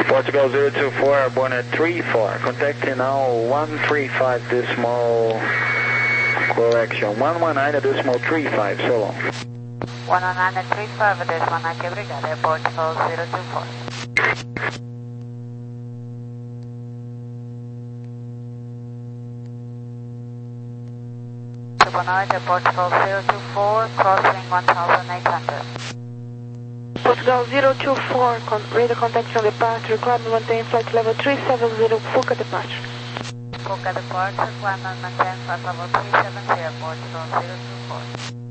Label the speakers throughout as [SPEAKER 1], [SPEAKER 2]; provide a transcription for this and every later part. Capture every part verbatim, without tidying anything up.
[SPEAKER 1] Portugal zero two four, airborne at three four. Contacting now one three five decimal, correction, one one nine decimal three five, so long.
[SPEAKER 2] one one nine three five decimal nine, obrigado, Portugal zero two four. Boa noite, Portugal zero two four, crossing one thousand eight hundred.
[SPEAKER 3] Portugal zero two four, con radar contact on departure, climb and maintain flight level three seven zero, Fuca departure.
[SPEAKER 2] Fuca departure, climb and maintain flight level three seven zero, Portugal zero two four.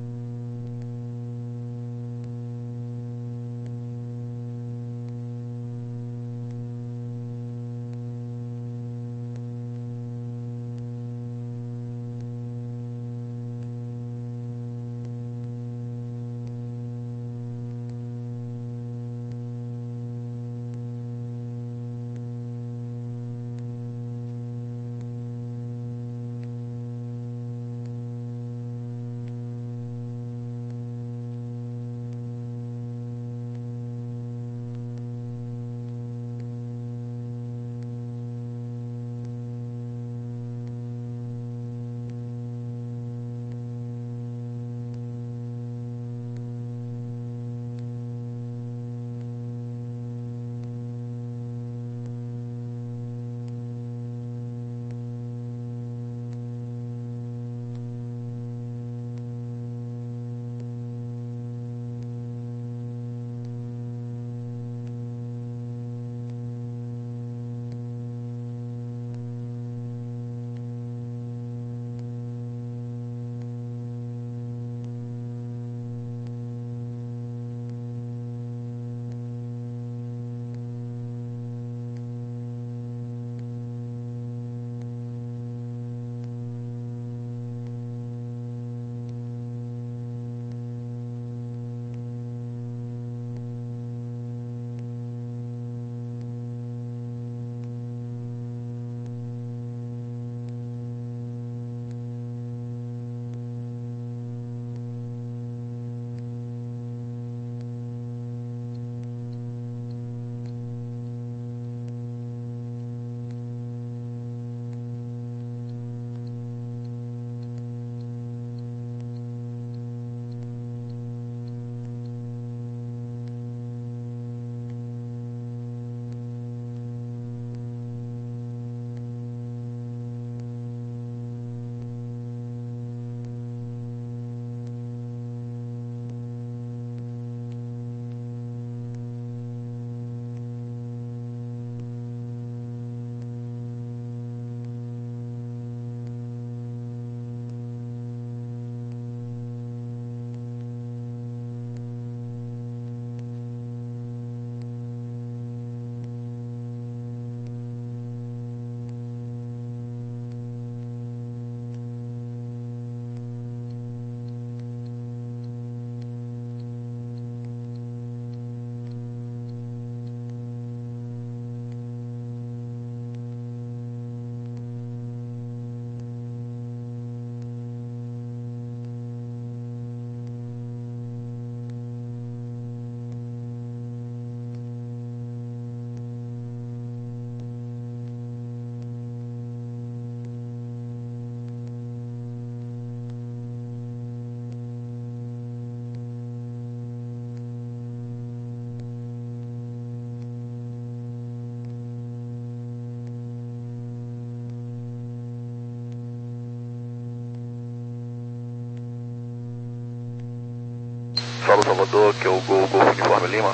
[SPEAKER 4] Solo Salvador, que é o Gol Golfo Uniforme Lima.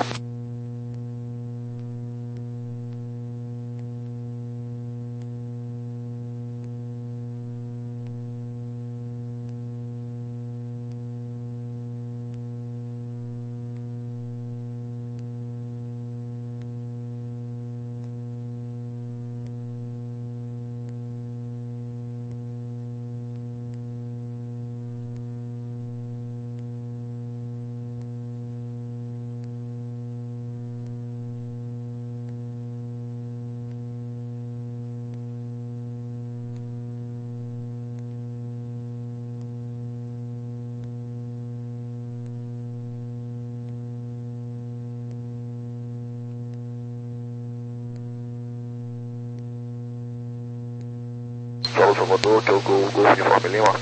[SPEAKER 4] Salve Salvador, que é o Gol, Golf Uniforme Lima.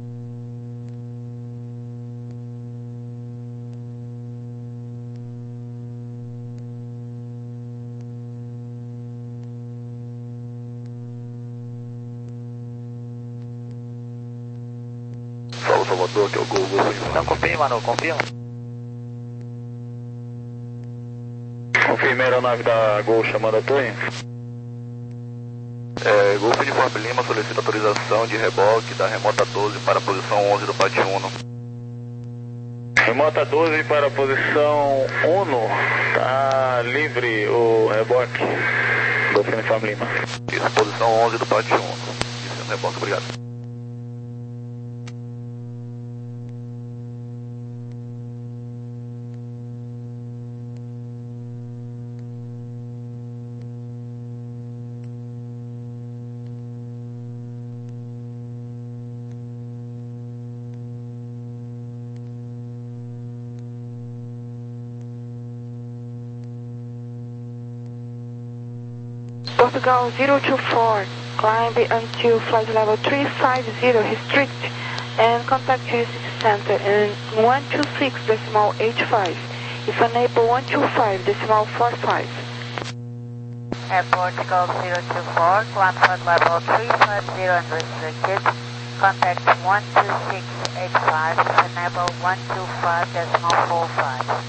[SPEAKER 4] Salve Salvador, que é o Gol, Golf Uniforme.
[SPEAKER 5] Não confirma, não confirma.
[SPEAKER 1] Confirmei a aeronave da Gol chamando a torre.
[SPEAKER 4] É, Golf Uniforme Lima solicita autorização de reboque da remota doze para a posição onze do Pátio Uno.
[SPEAKER 1] Remota doze para a posição Uno. Tá livre o reboque. Golf Uniforme Lima.
[SPEAKER 4] Isso, posição onze do Pátio Uno. Isso, reboque, obrigado.
[SPEAKER 3] Portugal zero two four, climb until flight level three five zero, restrict, and contact your center in one two six decimal eight five. If unable, one two five decimal four five.
[SPEAKER 2] Air Portugal zero two four, climb flight level three five zero and restricted. Contact one two six eight five, if unable, one two five decimal four five.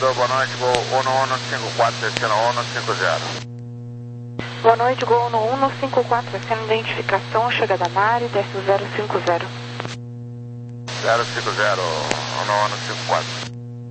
[SPEAKER 5] Salvador, boa noite, Gol um um cinco quatro, destino um cinco zero.
[SPEAKER 3] Boa noite, Gol um um cinco quatro, sendo identificação, chegada Mari, desce zero cinco zero.
[SPEAKER 5] zero cinco zero, um um cinco quatro.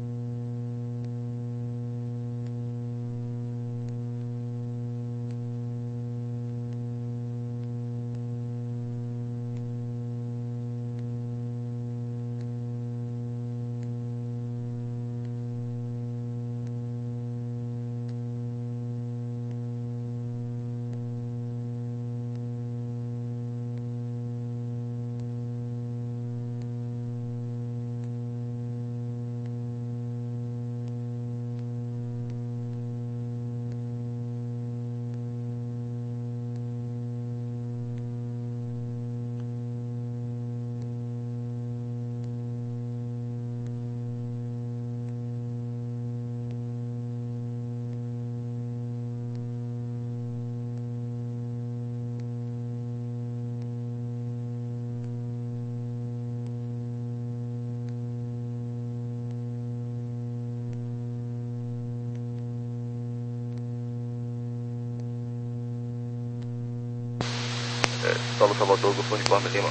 [SPEAKER 4] Solo Salvador, Golfo Uniforme Lima.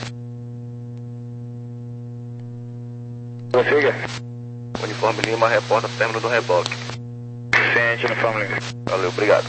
[SPEAKER 1] Prossiga.
[SPEAKER 4] Uniforme Lima, reporta término do reboque.
[SPEAKER 1] Ciente, Uniforme Lima.
[SPEAKER 4] Valeu, obrigado.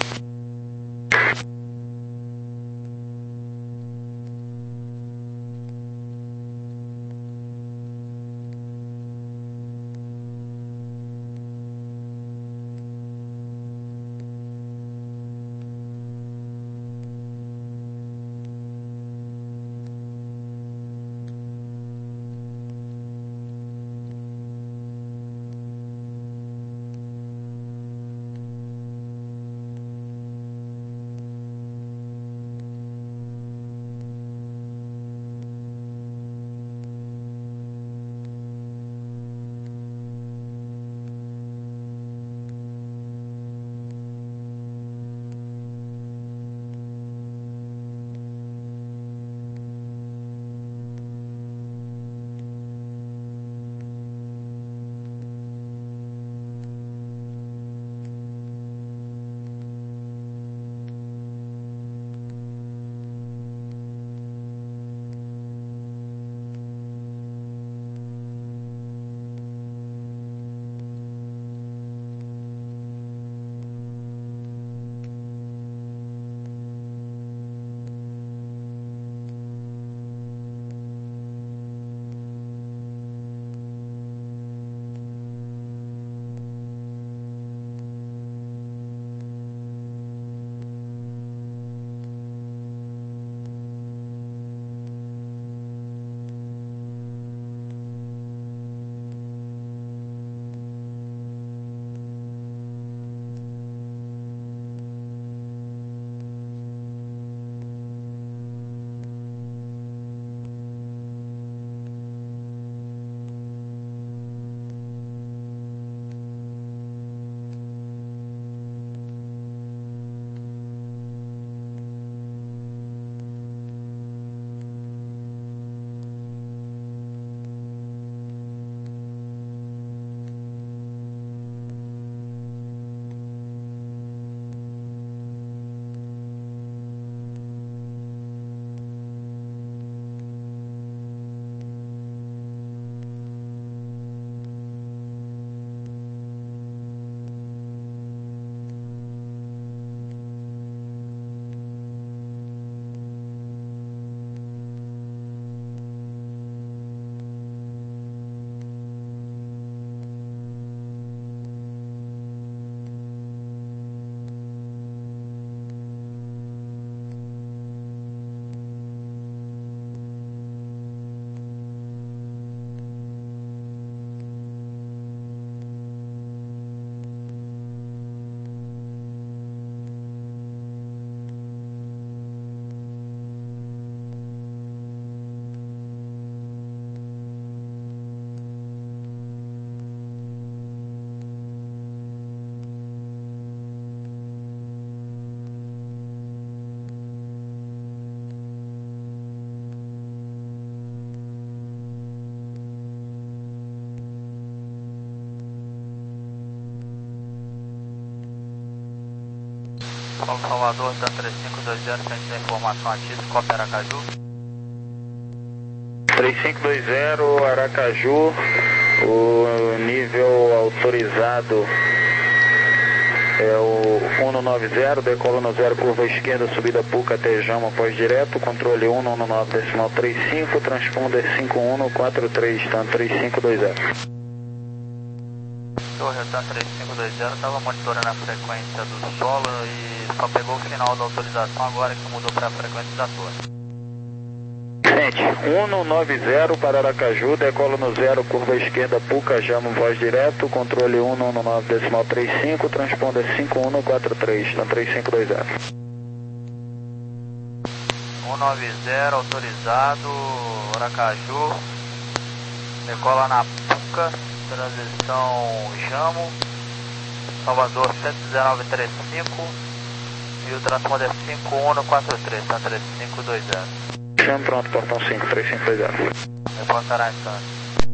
[SPEAKER 6] Paulo Salvador, TAM três cinco dois zero, frente à informação ativa, cópia Aracaju.
[SPEAKER 1] três cinco dois zero, Aracaju, o nível autorizado é o cento e noventa, decola no zero, curva esquerda, subida Puca até Jama, após direto, controle cento e nove decimal trinta e cinco, transponder cinco um quatro três, TAM três cinco dois zero.
[SPEAKER 6] Torre, TAM três cinco dois zero, estava monitorando a frequência do solo e só pegou o final da autorização agora que mudou para a frequência da torre.
[SPEAKER 1] Sente, cento e noventa para Aracaju, decola no zero, curva esquerda, Puca, Jama, voz direto, controle cento e nove decimal trinta e cinco, transponder cinco um quatro três, TAM três cinco dois zero.
[SPEAKER 6] cento e noventa, autorizado, Aracaju, decola na Puca, transição Jamo, Salvador cento e dezenove trinta e cinco e o transponder cinco um quatro três, TAM três cinco dois zero.
[SPEAKER 1] Chama pronto, portão cinco, três cinco dois zero.
[SPEAKER 6] Reportará em instante.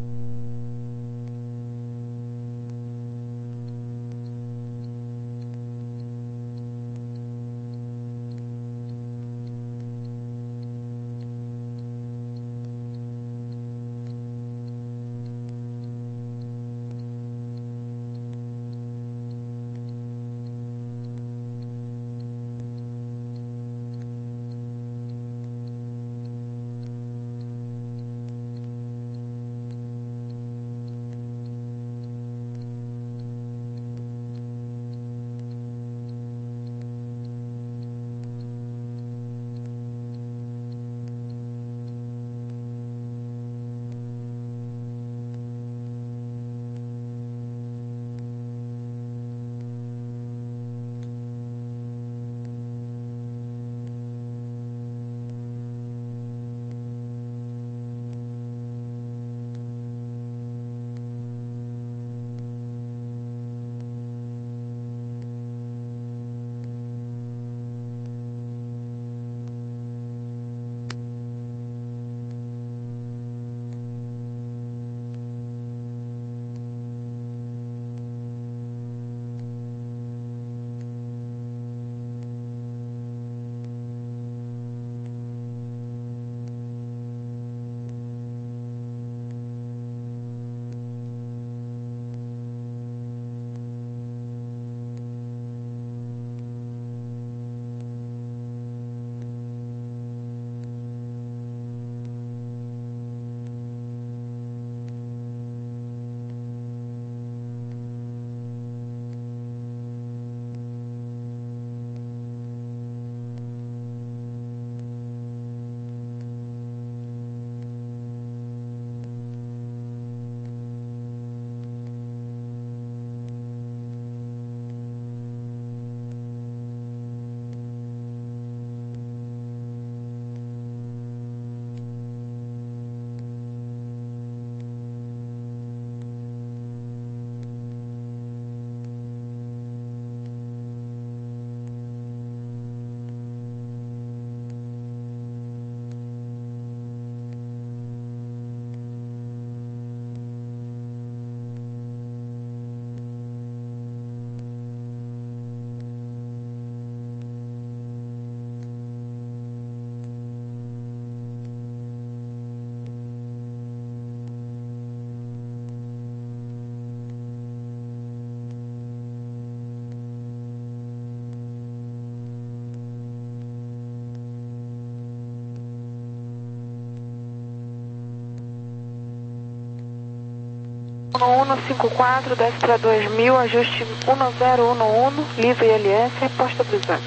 [SPEAKER 3] um um cinco quatro, desce para dois mil, ajuste um zero um um, livre L S, reposta estabilizado.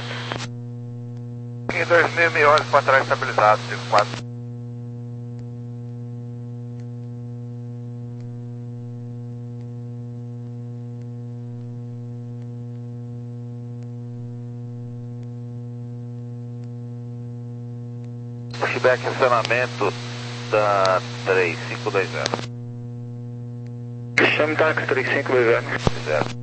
[SPEAKER 5] Em dois mil, mil horas para trás estabilizado, cinco quatro.
[SPEAKER 4] Pushback acionamento da três cinco dois zero.
[SPEAKER 1] Chame táxi três cinco dois zero.
[SPEAKER 4] Zero.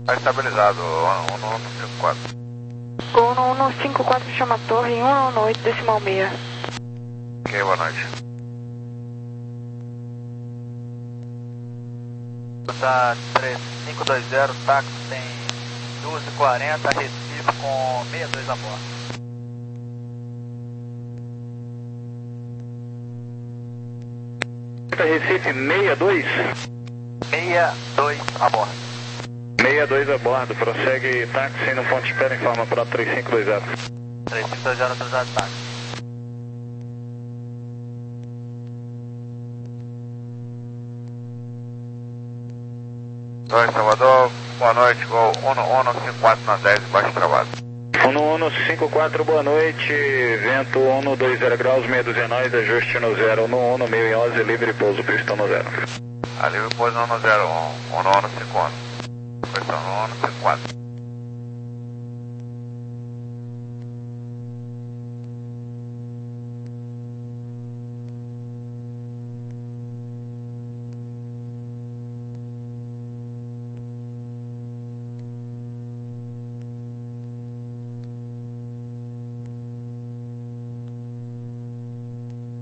[SPEAKER 5] Está estabilizado, um um cinco quatro.
[SPEAKER 3] um um cinco quatro chama a torre em um um oito decimal meia.
[SPEAKER 5] Ok, boa noite.
[SPEAKER 6] Tá três cinco dois zero, táxi tem doze e quarenta, Recife com sessenta e dois a bordo.
[SPEAKER 1] Recife sessenta e dois?
[SPEAKER 6] sessenta e dois a bordo.
[SPEAKER 1] sessenta e dois a bordo, prossegue táxi no ponto de espera, informa para três cinco dois zero.
[SPEAKER 6] três cinco dois zero autorizado táxi.
[SPEAKER 5] Oi, Salvador, boa noite, gol um um cinco quatro na dez, baixo travado.
[SPEAKER 1] um um cinco quatro, boa noite, vento um dois zero graus, meia dúzia nós, ajuste no zero um um, meio e onze, livre pouso, pistão no zero.
[SPEAKER 5] A livre pouso no zero um, um um cinco um. Questão um um cinco quatro.